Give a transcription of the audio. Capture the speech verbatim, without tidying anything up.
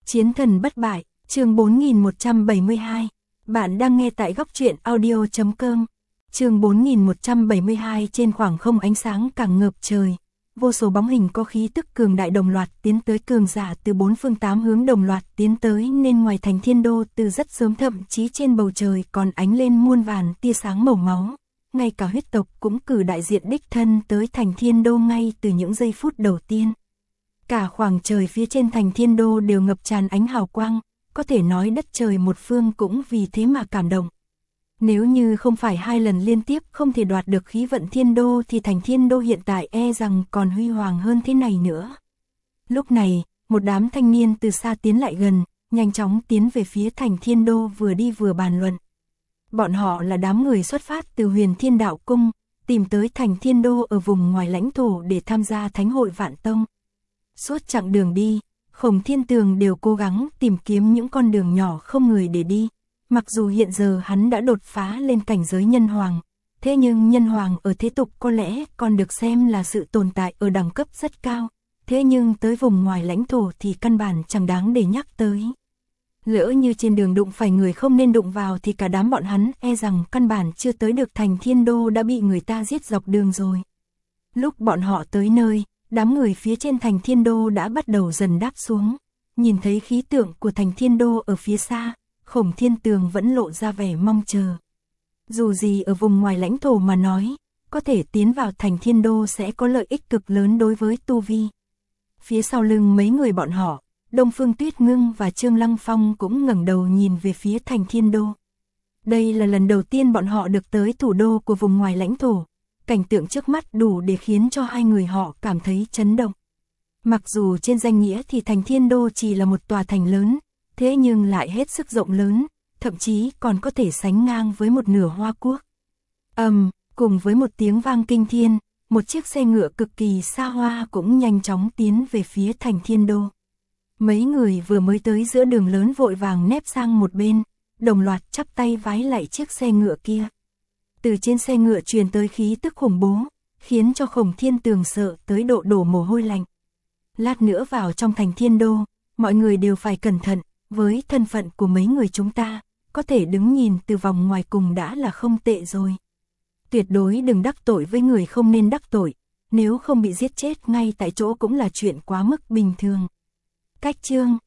Chiến thần bất bại, chương bốn nghìn một trăm bảy mươi hai. Bạn đang nghe tại góc truyện audio chấm com. Chương bốn nghìn một trăm bảy mươi hai. Trên khoảng không ánh sáng càng ngập trời, vô số bóng hình có khí tức cường đại đồng loạt tiến tới, cường giả từ bốn phương tám hướng đồng loạt tiến tới, nên ngoài thành Thiên Đô từ rất sớm, thậm chí trên bầu trời còn ánh lên muôn vàn tia sáng màu máu. Ngay cả huyết tộc cũng cử đại diện đích thân tới thành Thiên Đô ngay từ những giây phút đầu tiên. Cả khoảng trời phía trên thành Thiên Đô đều ngập tràn ánh hào quang, có thể nói đất trời một phương cũng vì thế mà cảm động. Nếu như không phải hai lần liên tiếp không thể đoạt được khí vận Thiên Đô thì thành Thiên Đô hiện tại e rằng còn huy hoàng hơn thế này nữa. Lúc này, một đám thanh niên từ xa tiến lại gần, nhanh chóng tiến về phía thành Thiên Đô, vừa đi vừa bàn luận. Bọn họ là đám người xuất phát từ Huyền Thiên Đạo Cung, tìm tới thành Thiên Đô ở vùng ngoài lãnh thổ để tham gia Thánh hội Vạn Tông. Suốt chặng đường đi, Khổng Thiên Tường đều cố gắng tìm kiếm những con đường nhỏ không người để đi. Mặc dù hiện giờ hắn đã đột phá lên cảnh giới nhân hoàng, thế nhưng nhân hoàng ở thế tục có lẽ còn được xem là sự tồn tại ở đẳng cấp rất cao. Thế nhưng tới vùng ngoài lãnh thổ thì căn bản chẳng đáng để nhắc tới. Lỡ như trên đường đụng phải người không nên đụng vào thì cả đám bọn hắn e rằng căn bản chưa tới được thành Thiên Đô đã bị người ta giết dọc đường rồi. Lúc bọn họ tới nơi, đám người phía trên thành Thiên Đô đã bắt đầu dần đáp xuống. Nhìn thấy khí tượng của thành Thiên Đô ở phía xa, Khổng Thiên Tường vẫn lộ ra vẻ mong chờ. Dù gì ở vùng ngoài lãnh thổ mà nói, có thể tiến vào thành Thiên Đô sẽ có lợi ích cực lớn đối với tu vi. Phía sau lưng mấy người bọn họ, Đông Phương Tuyết Ngưng và Trương Lăng Phong cũng ngẩng đầu nhìn về phía thành Thiên Đô. Đây là lần đầu tiên bọn họ được tới thủ đô của vùng ngoài lãnh thổ. Cảnh tượng trước mắt đủ để khiến cho hai người họ cảm thấy chấn động. Mặc dù trên danh nghĩa thì thành Thiên Đô chỉ là một tòa thành lớn, thế nhưng lại hết sức rộng lớn, thậm chí còn có thể sánh ngang với một nửa Hoa Quốc. Ầm, um, cùng với một tiếng vang kinh thiên, một chiếc xe ngựa cực kỳ xa hoa cũng nhanh chóng tiến về phía thành Thiên Đô. Mấy người vừa mới tới giữa đường lớn vội vàng nép sang một bên, đồng loạt chắp tay vái lạy chiếc xe ngựa kia. Từ trên xe ngựa truyền tới khí tức khủng bố, khiến cho Khổng Thiên Tường sợ tới độ đổ mồ hôi lạnh. Lát nữa vào trong thành Thiên Đô, mọi người đều phải cẩn thận, với thân phận của mấy người chúng ta, có thể đứng nhìn từ vòng ngoài cùng đã là không tệ rồi. Tuyệt đối đừng đắc tội với người không nên đắc tội, nếu không bị giết chết ngay tại chỗ cũng là chuyện quá mức bình thường. Cách chương